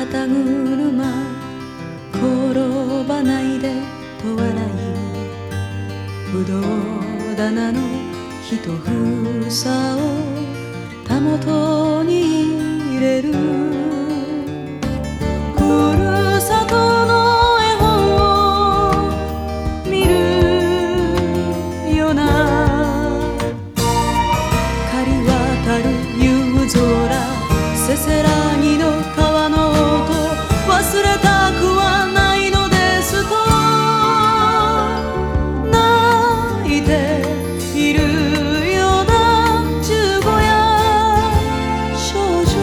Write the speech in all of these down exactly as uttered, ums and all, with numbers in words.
肩車転ばないでと笑い、ぶどう棚の一房をたもとに入れる。ふるさとの絵本を見るよな。刈り渡る夕空、せせらぎの川の音、忘れたくはないのですと泣いているような十五夜少女。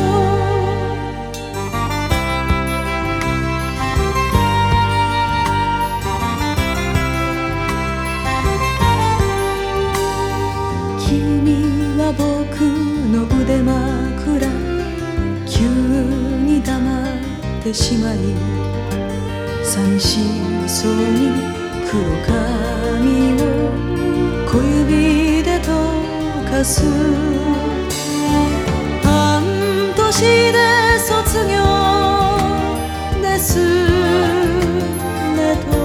君は僕の腕枕、急に黙ってしまい、寂しそうに黒髪を小指で溶かす。半年で卒業ですねと、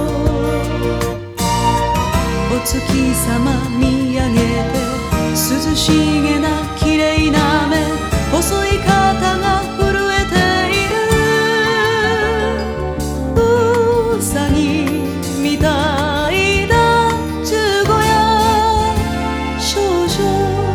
お月様見上げて涼しげな綺麗な目、細い肩が震えている。うさぎみたいな十五夜少女。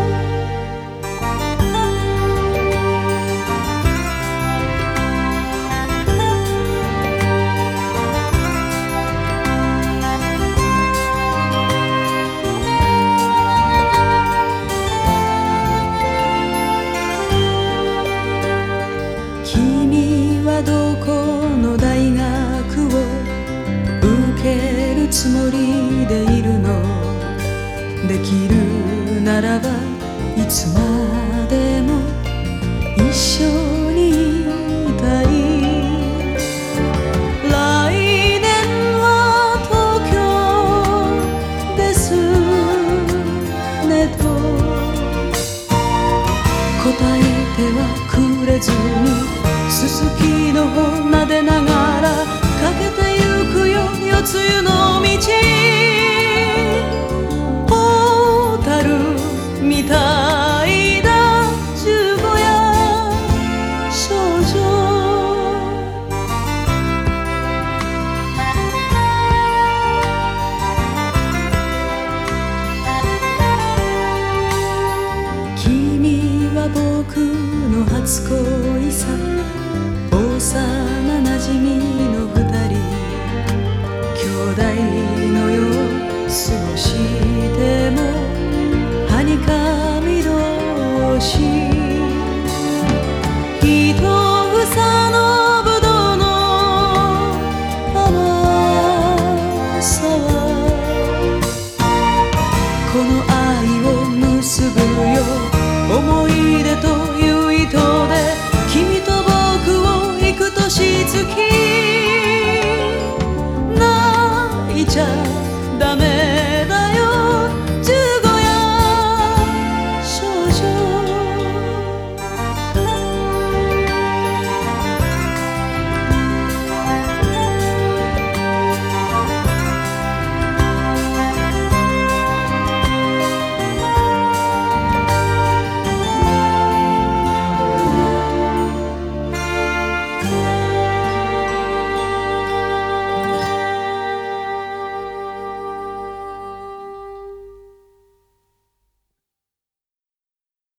君はどこの大学を受けるつもりでいるの。できるならばいつまでも一緒にいたい。来年は東京ですねと答えてはくれずに、すすきの穂撫でながらかけてゆくよ夜露の道。蛍みたいな十五夜少女。君は僕の初恋さ、幼なじみの二人、兄弟のよう過ごしても